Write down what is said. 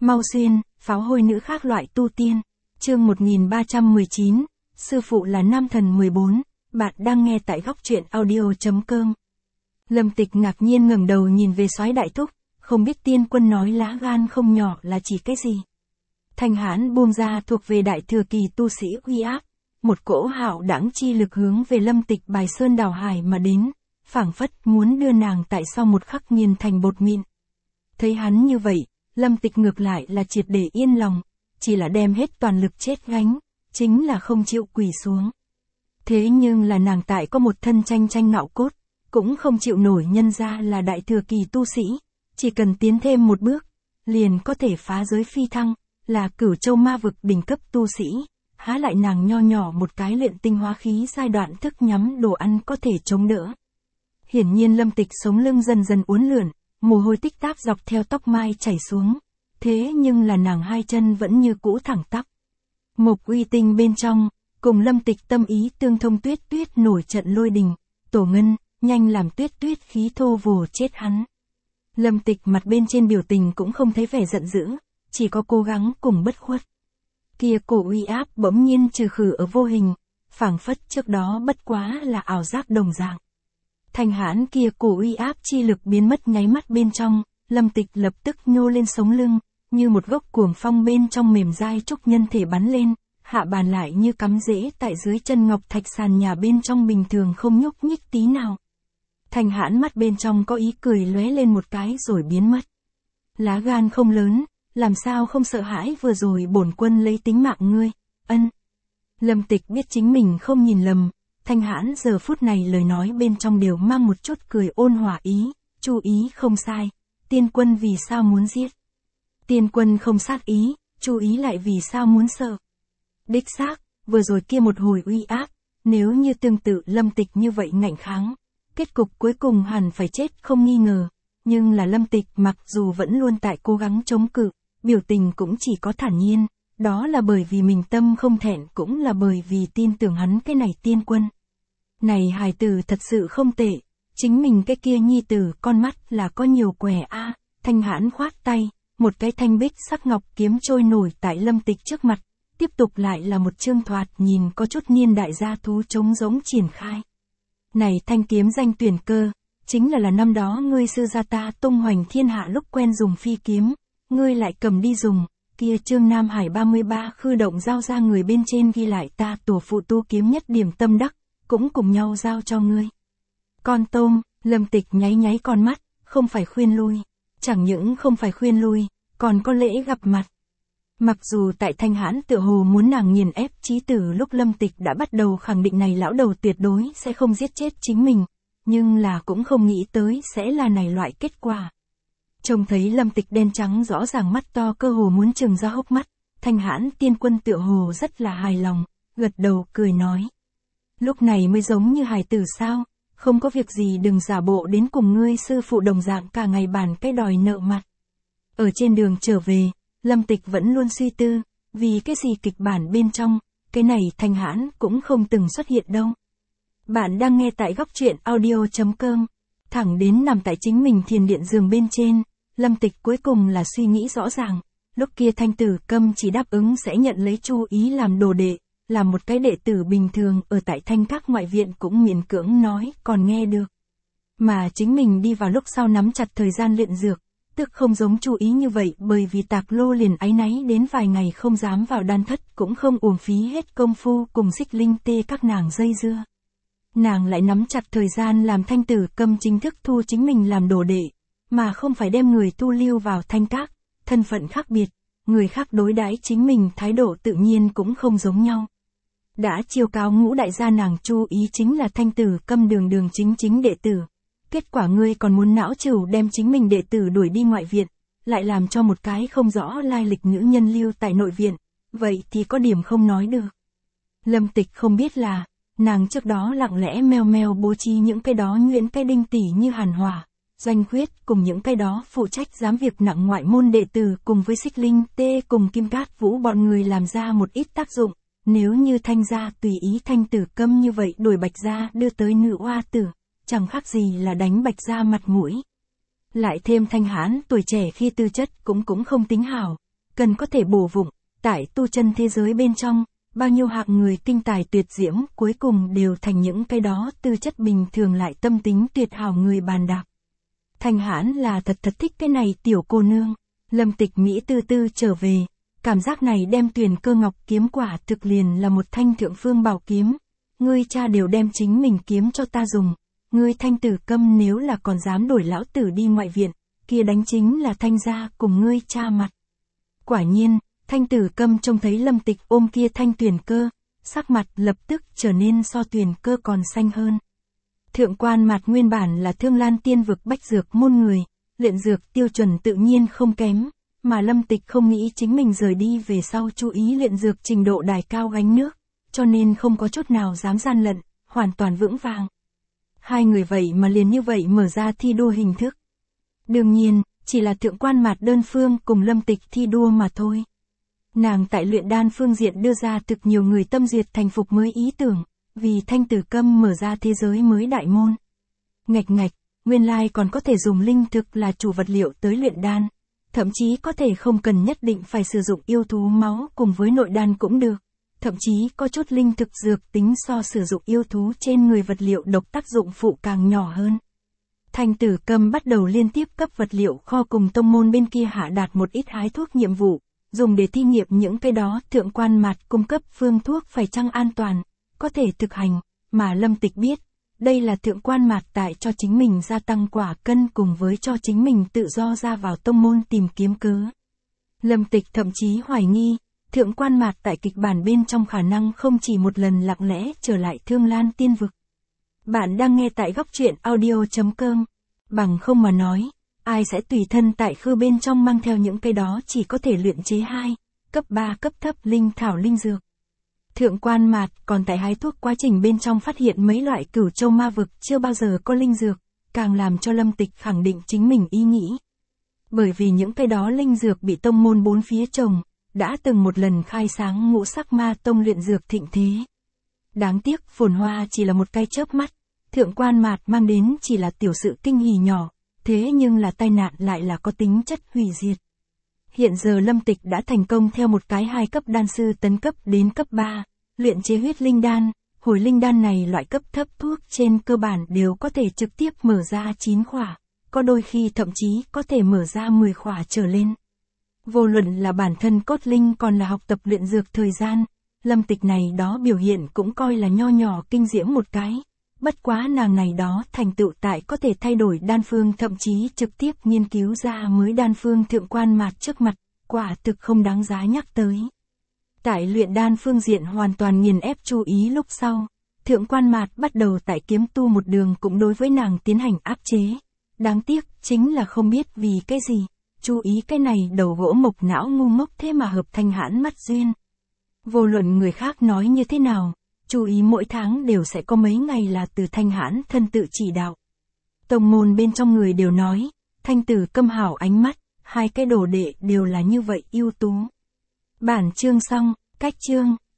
Mau xuyên, pháo hôi nữ khác loại tu tiên. Chương 1319, sư phụ là nam thần 14, bạn đang nghe tại góc truyện audio.com. Lâm Tịch ngạc nhiên ngẩng đầu nhìn về soái đại thúc, không biết tiên quân nói lá gan không nhỏ là chỉ cái gì. Thanh hãn buông ra thuộc về đại thừa kỳ tu sĩ uy áp, một cỗ hạo đãng chi lực hướng về Lâm Tịch bài sơn đảo hải mà đến, phảng phất muốn đưa nàng tại sau một khắc nghiền thành bột mịn. Thấy hắn như vậy, Lâm Tịch ngược lại là triệt để yên lòng, chỉ là đem hết toàn lực chết gánh, chính là không chịu quỳ xuống. Thế nhưng là nàng tại có một thân tranh ngạo cốt, cũng không chịu nổi nhân ra là đại thừa kỳ tu sĩ, chỉ cần tiến thêm một bước, liền có thể phá giới phi thăng, là Cửu Châu ma vực đỉnh cấp tu sĩ, há lại nàng nho nhỏ một cái luyện tinh hóa khí giai đoạn thức nhắm đồ ăn có thể chống đỡ. Hiển nhiên Lâm Tịch sống lưng dần dần uốn lượn, mồ hôi tích táp dọc theo tóc mai chảy xuống, thế nhưng là nàng hai chân vẫn như cũ thẳng tắp. Mộc uy tinh bên trong, cùng Lâm Tịch tâm ý tương thông Tuyết Tuyết nổi trận lôi đình, Tổ Ngân, nhanh làm Tuyết Tuyết khí thô vồ chết hắn. Lâm Tịch mặt bên trên biểu tình cũng không thấy vẻ giận dữ, chỉ có cố gắng cùng bất khuất. Kia cổ uy áp bỗng nhiên trừ khử ở vô hình, phảng phất trước đó bất quá là ảo giác đồng dạng. Thanh hãn kia cổ uy áp chi lực biến mất nháy mắt bên trong, Lâm Tịch lập tức nhô lên sống lưng, như một gốc cuồng phong bên trong mềm dai trúc nhân thể bắn lên, hạ bàn lại như cắm rễ tại dưới chân ngọc thạch sàn nhà bên trong bình thường không nhúc nhích tí nào. Thanh hãn mắt bên trong có ý cười lóe lên một cái rồi biến mất. Lá gan không lớn, làm sao không sợ hãi vừa rồi bổn quân lấy tính mạng ngươi, ân. Lâm Tịch biết chính mình không nhìn lầm, Thanh hãn giờ phút này lời nói bên trong đều mang một chút cười ôn hòa ý, chú ý không sai, tiên quân vì sao muốn giết. Tiên quân không sát ý, chú ý lại vì sao muốn sợ. Đích xác, vừa rồi kia một hồi uy áp, nếu như tương tự Lâm Tịch như vậy ngạnh kháng, kết cục cuối cùng hẳn phải chết không nghi ngờ, nhưng là Lâm Tịch mặc dù vẫn luôn tại cố gắng chống cự, biểu tình cũng chỉ có thản nhiên, đó là bởi vì mình tâm không thẹn cũng là bởi vì tin tưởng hắn cái này tiên quân. Này hài tử thật sự không tệ, chính mình cái kia nhi tử con mắt là có nhiều quẻ a. Thanh hãn khoát tay, một cái thanh bích sắc ngọc kiếm trôi nổi tại Lâm Tịch trước mặt, tiếp tục lại là một chương thoạt nhìn có chút niên đại gia thú trống rỗng triển khai. Này thanh kiếm danh tuyển cơ, chính là năm đó ngươi sư gia ta tung hoành thiên hạ lúc quen dùng phi kiếm, ngươi lại cầm đi dùng, kia chương Nam Hải 33 khư động giao ra người bên trên ghi lại ta tổ phụ tu kiếm nhất điểm tâm đắc, cũng cùng nhau giao cho ngươi. Con tôm, Lâm Tịch nháy con mắt, không phải khuyên lui, chẳng những không phải khuyên lui, còn có lễ gặp mặt. Mặc dù tại Thanh hãn tựa hồ muốn nàng nghiền ép chí tử lúc Lâm Tịch đã bắt đầu khẳng định này lão đầu tuyệt đối sẽ không giết chết chính mình, nhưng là cũng không nghĩ tới sẽ là này loại kết quả. Trông thấy Lâm Tịch đen trắng rõ ràng mắt to cơ hồ muốn trừng ra hốc mắt, Thanh hãn tiên quân tựa hồ rất là hài lòng, gật đầu cười nói. Lúc này mới giống như hài tử sao, không có việc gì đừng giả bộ đến cùng ngươi sư phụ đồng dạng cả ngày bàn cái đòi nợ mặt. Ở trên đường trở về, Lâm Tịch vẫn luôn suy tư, vì cái gì kịch bản bên trong, cái này Thanh hãn cũng không từng xuất hiện đâu. Bạn đang nghe tại góc truyện audio.com, thẳng đến nằm tại chính mình thiền điện giường bên trên, Lâm Tịch cuối cùng là suy nghĩ rõ ràng, lúc kia Thanh Tử Câm chỉ đáp ứng sẽ nhận lấy Chu Ý làm đồ đệ, là một cái đệ tử bình thường ở tại Thanh Các ngoại viện cũng miễn cưỡng nói còn nghe được. Mà chính mình đi vào lúc sau nắm chặt thời gian luyện dược, tức không giống Chu Ý như vậy bởi vì Tạc Lô liền áy náy đến vài ngày không dám vào đan thất cũng không uổng phí hết công phu cùng Xích Linh Tê các nàng dây dưa. Nàng lại nắm chặt thời gian làm Thanh Tử Câm chính thức thu chính mình làm đồ đệ, mà không phải đem người tu lưu vào Thanh Các, thân phận khác biệt, người khác đối đãi chính mình thái độ tự nhiên cũng không giống nhau. Đã chiêu cáo ngũ đại gia nàng Chu Ý chính là Thanh Tử Câm đường chính đệ tử. Kết quả ngươi còn muốn não trừ đem chính mình đệ tử đuổi đi ngoại viện, lại làm cho một cái không rõ lai lịch nữ nhân lưu tại nội viện, vậy thì có điểm không nói được. Lâm Tịch không biết là, nàng trước đó lặng lẽ meo bố trí những cái đó nhuyễn cái đinh tỉ như Hàn Hỏa, Doanh Khuyết cùng những cái đó phụ trách giám việc nặng ngoại môn đệ tử cùng với Xích Linh Tê cùng Kim Cát Vũ bọn người làm ra một ít tác dụng. Nếu như Thanh gia tùy ý Thanh Tử Câm như vậy đuổi Bạch gia đưa tới nữ oa tử, chẳng khác gì là đánh Bạch gia mặt mũi. Lại thêm Thanh hãn tuổi trẻ khi tư chất cũng không tính hảo, cần có thể bổ vụng, tại tu chân thế giới bên trong, bao nhiêu hạng người kinh tài tuyệt diễm cuối cùng đều thành những cái đó tư chất bình thường lại tâm tính tuyệt hảo người bàn đạp. Thanh Hãn là thật thích cái này tiểu cô nương. Lâm Tịch Mỹ tư tư trở về, cảm giác này đem Tuyền Cơ Ngọc kiếm quả thực liền là một thanh thượng phương bảo kiếm. Ngươi cha đều đem chính mình kiếm cho ta dùng, ngươi Thanh Tử Câm nếu là còn dám đổi lão tử đi ngoại viện, kia đánh chính là Thanh gia cùng ngươi cha mặt. Quả nhiên, Thanh Tử Câm trông thấy Lâm Tịch ôm kia thanh Tuyền Cơ, sắc mặt lập tức trở nên so Tuyền Cơ còn xanh hơn. Thượng Quan Mạt nguyên bản là Thương Lan Tiên vực bách dược môn người, luyện dược tiêu chuẩn tự nhiên không kém, mà Lâm Tịch không nghĩ chính mình rời đi về sau chú ý luyện dược trình độ đài cao gánh nước, cho nên không có chút nào dám gian lận, hoàn toàn vững vàng. Hai người vậy mà liền như vậy mở ra thi đua hình thức. Đương nhiên, chỉ là Thượng Quan Mạt đơn phương cùng Lâm Tịch thi đua mà thôi. Nàng tại luyện đan phương diện đưa ra thực nhiều người tâm duyệt thành phục mới ý tưởng, vì Thanh Tử Câm mở ra thế giới mới đại môn. Ngạch, nguyên lai còn có thể dùng linh thực là chủ vật liệu tới luyện đan, thậm chí có thể không cần nhất định phải sử dụng yêu thú máu cùng với nội đan cũng được, thậm chí có chút linh thực dược tính so sử dụng yêu thú trên người vật liệu độc tác dụng phụ càng nhỏ hơn. Thanh Tử Câm bắt đầu liên tiếp cấp vật liệu kho cùng tông môn bên kia hạ đạt một ít hái thuốc nhiệm vụ, dùng để thi nghiệm những cái đó Thượng Quan Mạt cung cấp phương thuốc phải chăng an toàn, có thể thực hành, mà Lâm Tịch biết, đây là Thượng Quan Mạt tại cho chính mình gia tăng quả cân cùng với cho chính mình tự do ra vào tông môn tìm kiếm cớ. Lâm Tịch thậm chí hoài nghi, Thượng Quan Mạt tại kịch bản bên trong khả năng không chỉ một lần lặng lẽ trở lại Thương Lan Tiên vực. Bạn đang nghe tại góc truyện audio.com. Bằng không mà nói, ai sẽ tùy thân tại khư bên trong mang theo những cái đó chỉ có thể luyện chế 2, cấp 3 cấp thấp linh thảo linh dược. Thượng Quan Mạt còn tại hái thuốc quá trình bên trong phát hiện mấy loại Cửu Châu ma vực chưa bao giờ có linh dược, càng làm cho Lâm Tịch khẳng định chính mình ý nghĩ. Bởi vì những cái đó linh dược bị tông môn bốn phía trồng, đã từng một lần khai sáng Ngũ Sắc Ma Tông luyện dược thịnh thế. Đáng tiếc phồn hoa chỉ là một cái chớp mắt, Thượng Quan Mạt mang đến chỉ là tiểu sự kinh hỉ nhỏ, thế nhưng là tai nạn lại là có tính chất hủy diệt. Hiện giờ Lâm Tịch đã thành công theo một cái 2 cấp đan sư tấn cấp đến cấp 3, luyện chế huyết linh đan, hồi linh đan này loại cấp thấp thuốc trên cơ bản đều có thể trực tiếp mở ra 9 khỏa, có đôi khi thậm chí có thể mở ra 10 khỏa trở lên. Vô luận là bản thân cốt linh còn là học tập luyện dược thời gian, Lâm Tịch này đó biểu hiện cũng coi là nho nhỏ kinh diễm một cái. Bất quá nàng này đó thành tựu tại có thể thay đổi đan phương thậm chí trực tiếp nghiên cứu ra mới đan phương Thượng Quan Mạt trước mặt, quả thực không đáng giá nhắc tới. Tại luyện đan phương diện hoàn toàn nghiền ép chú ý lúc sau, Thượng Quan Mạt bắt đầu tại kiếm tu một đường cũng đối với nàng tiến hành áp chế. Đáng tiếc chính là không biết vì cái gì, chú ý cái này đầu gỗ mộc não ngu ngốc thế mà hợp Thanh Hãn mắt duyên. Vô luận người khác nói như thế nào, chú ý mỗi tháng đều sẽ có mấy ngày là từ Thanh Hãn thân tự chỉ đạo. Tông môn bên trong người đều nói, Thanh Tử Câm hảo ánh mắt, 2 cái đồ đệ đều là như vậy ưu tú. Bản chương xong, cách chương.